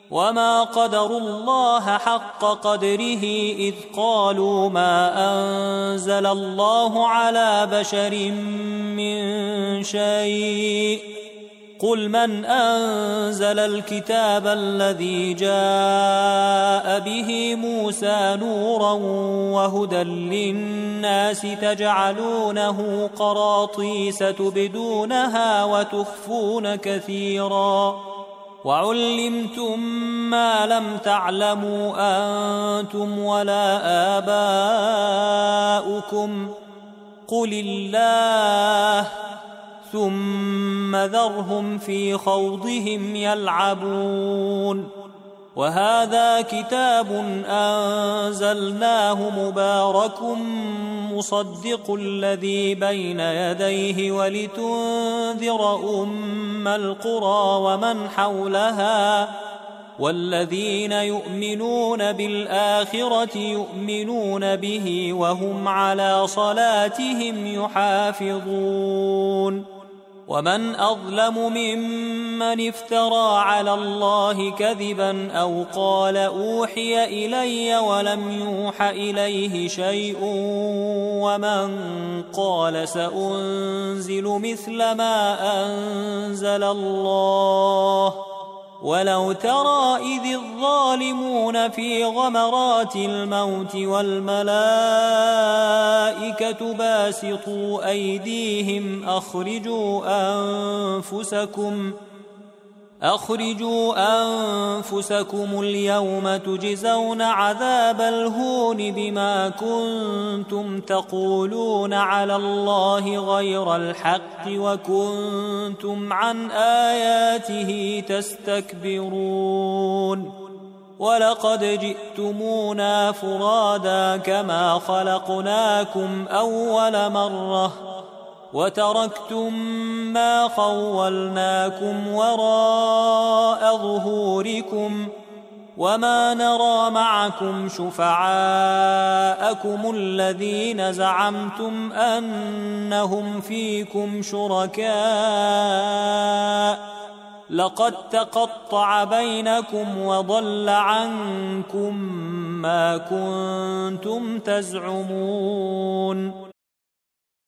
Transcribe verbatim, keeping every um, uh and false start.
وما قدروا الله حق قدره إذ قالوا ما أنزل الله على بشر من شيء قل من أنزل الكتاب الذي جاء به موسى نورا وهدى للناس تجعلونه قراطيس تبدونها وتخفون كثيرا وعلمتم ما لم تعلموا أنتم ولا آباؤكم قل الله ثم ذرهم في خوضهم يلعبون وهذا كتاب أنزلناه مبارك مصدق الذي بين يديه ولتنذر أم القرى ومن حولها والذين يؤمنون بالآخرة يؤمنون به وهم على صلاتهم يحافظون ومن أظلم ممن افترى على الله كذبا أو قال أوحي إلي ولم يوح إليه شيء ومن قال سأنزل مثل ما أنزل الله ولو ترى إذ الظالمون في غمرات الموت والملائكة باسطوا أيديهم أخرجوا أنفسكم أخرجوا أنفسكم اليوم تجزون عذاب الهون بما كنتم تقولون على الله غير الحق وكنتم عن آياته تستكبرون ولقد جئتمونا فرادا كما خلقناكم أول مرة وتركتم ما خولناكم وراء ظهوركم وما نرى معكم شفعاءكم الذين زعمتم أنهم فيكم شركاء لقد تقطع بينكم وضل عنكم ما كنتم تزعمون